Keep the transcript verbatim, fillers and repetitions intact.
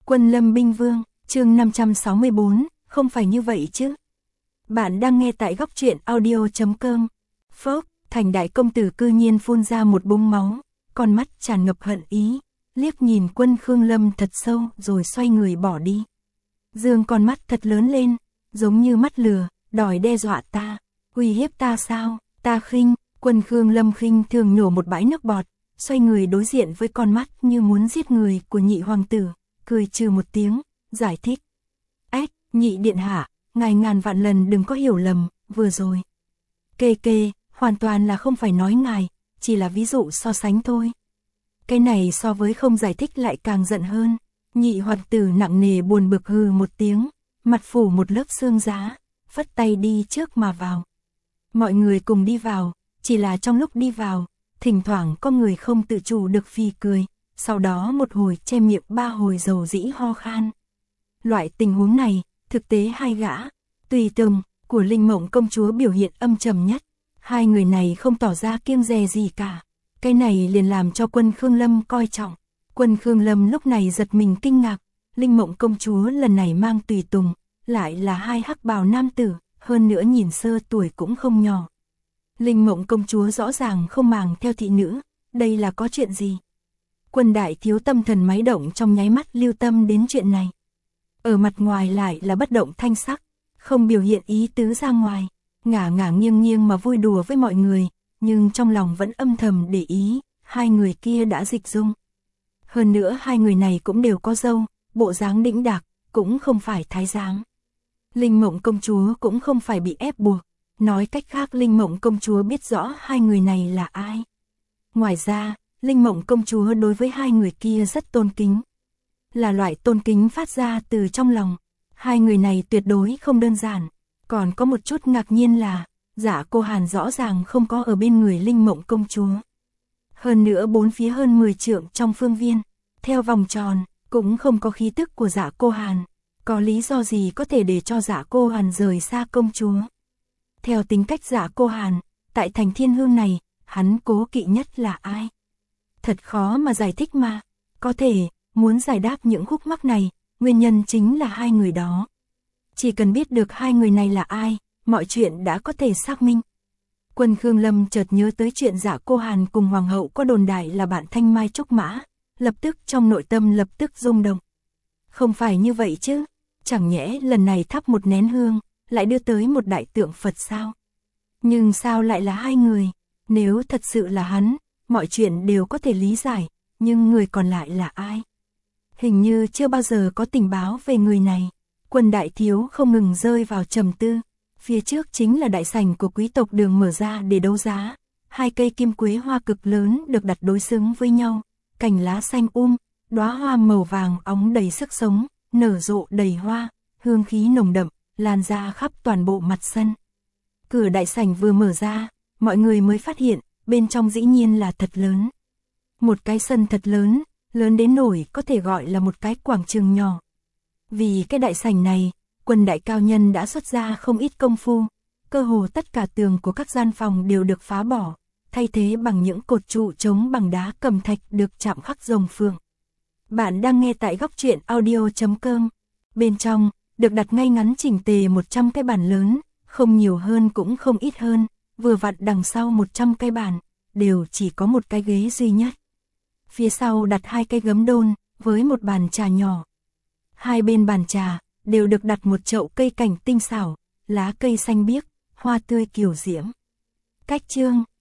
Quân Lâm Binh Vương, chương năm trăm sáu mươi bốn, không phải như vậy chứ. Bạn đang nghe tại góc truyện audio chấm com. Phốc, Thành đại công tử cư nhiên phun ra một búng máu, con mắt tràn ngập hận ý, liếc nhìn Quân Khương Lâm thật sâu rồi xoay người bỏ đi. Dương con mắt thật lớn lên, giống như mắt lừa, đòi đe dọa ta, uy hiếp ta sao? Ta khinh. Quân Khương Lâm khinh thường nhổ một bãi nước bọt, xoay người đối diện với con mắt như muốn giết người của nhị hoàng tử, cười trừ một tiếng, giải thích. Ếch, nhị điện hạ, ngài ngàn vạn lần đừng có hiểu lầm, vừa rồi. Kê kê, hoàn toàn là không phải nói ngài, chỉ là ví dụ so sánh thôi. Cái này so với không giải thích lại càng giận hơn. Nhị hoàng tử nặng nề buồn bực hừ một tiếng, mặt phủ một lớp xương giá, phất tay đi trước mà vào. Mọi người cùng đi vào, chỉ là trong lúc đi vào, thỉnh thoảng có người không tự chủ được phì cười, sau đó một hồi che miệng ba hồi dầu dĩ ho khan. Loại tình huống này, thực tế hai gã, tùy tùng, của Linh Mộng công chúa biểu hiện âm trầm nhất. Hai người này không tỏ ra kiêng dè gì cả. Cái này liền làm cho Quân Khương Lâm coi trọng. Quân Khương Lâm lúc này giật mình kinh ngạc, Linh Mộng công chúa lần này mang tùy tùng, lại là hai hắc bào nam tử, hơn nữa nhìn sơ tuổi cũng không nhỏ. Linh Mộng công chúa rõ ràng không màng theo thị nữ, đây là có chuyện gì? Quân đại thiếu tâm thần máy động trong nháy mắt lưu tâm đến chuyện này. Ở mặt ngoài lại là bất động thanh sắc, không biểu hiện ý tứ ra ngoài, ngả ngả nghiêng nghiêng mà vui đùa với mọi người, nhưng trong lòng vẫn âm thầm để ý, hai người kia đã dịch dung. Hơn nữa hai người này cũng đều có râu, bộ dáng đĩnh đạc, cũng không phải thái giám. Linh Mộng công chúa cũng không phải bị ép buộc, nói cách khác Linh Mộng công chúa biết rõ hai người này là ai. Ngoài ra, Linh Mộng công chúa đối với hai người kia rất tôn kính. Là loại tôn kính phát ra từ trong lòng. Hai người này tuyệt đối không đơn giản. Còn có một chút ngạc nhiên là, Dạ Cô Hàn rõ ràng không có ở bên người Linh Mộng công chúa. Hơn nữa bốn phía hơn mười trượng trong phương viên, theo vòng tròn, cũng không có khí tức của Dạ Cô Hàn. Có lý do gì có thể để cho Dạ Cô Hàn rời xa công chúa? Theo tính cách Dạ Cô Hàn, tại thành Thiên Hương này, hắn cố kỵ nhất là ai? Thật khó mà giải thích mà. Có thể, muốn giải đáp những khúc mắc này, nguyên nhân chính là hai người đó. Chỉ cần biết được hai người này là ai, mọi chuyện đã có thể xác minh. Quân Khương Lâm chợt nhớ tới chuyện Dạ Cô Hàn cùng Hoàng hậu có đồn đại là bạn thanh mai trúc mã, lập tức trong nội tâm lập tức rung động. Không phải như vậy chứ, chẳng nhẽ lần này thắp một nén hương, lại đưa tới một đại tượng Phật sao? Nhưng sao lại là hai người? Nếu thật sự là hắn, mọi chuyện đều có thể lý giải, nhưng người còn lại là ai? Hình như chưa bao giờ có tình báo về người này. Quân đại thiếu không ngừng rơi vào trầm tư. Phía trước chính là đại sảnh của quý tộc đường mở ra để đấu giá. Hai cây kim quế hoa cực lớn được đặt đối xứng với nhau. Cành lá xanh um, đóa hoa màu vàng óng đầy sức sống, nở rộ đầy hoa, hương khí nồng đậm, lan ra khắp toàn bộ mặt sân. Cửa đại sảnh vừa mở ra, mọi người mới phát hiện, bên trong dĩ nhiên là thật lớn. Một cái sân thật lớn, lớn đến nổi có thể gọi là một cái quảng trường nhỏ. Vì cái đại sảnh này, Quân đại cao nhân đã xuất ra không ít công phu, cơ hồ tất cả tường của các gian phòng đều được phá bỏ, thay thế bằng những cột trụ chống bằng đá cẩm thạch được chạm khắc rồng phượng. Bạn đang nghe tại góc truyện audio chấm com. Bên trong, được đặt ngay ngắn chỉnh tề một trăm cái bàn lớn, không nhiều hơn cũng không ít hơn, vừa vặn đằng sau một trăm cái bàn, đều chỉ có một cái ghế duy nhất. Phía sau đặt hai cái gấm đôn, với một bàn trà nhỏ. Hai bên bàn trà, đều được đặt một chậu cây cảnh tinh xảo, lá cây xanh biếc, hoa tươi kiều diễm. Cách chương,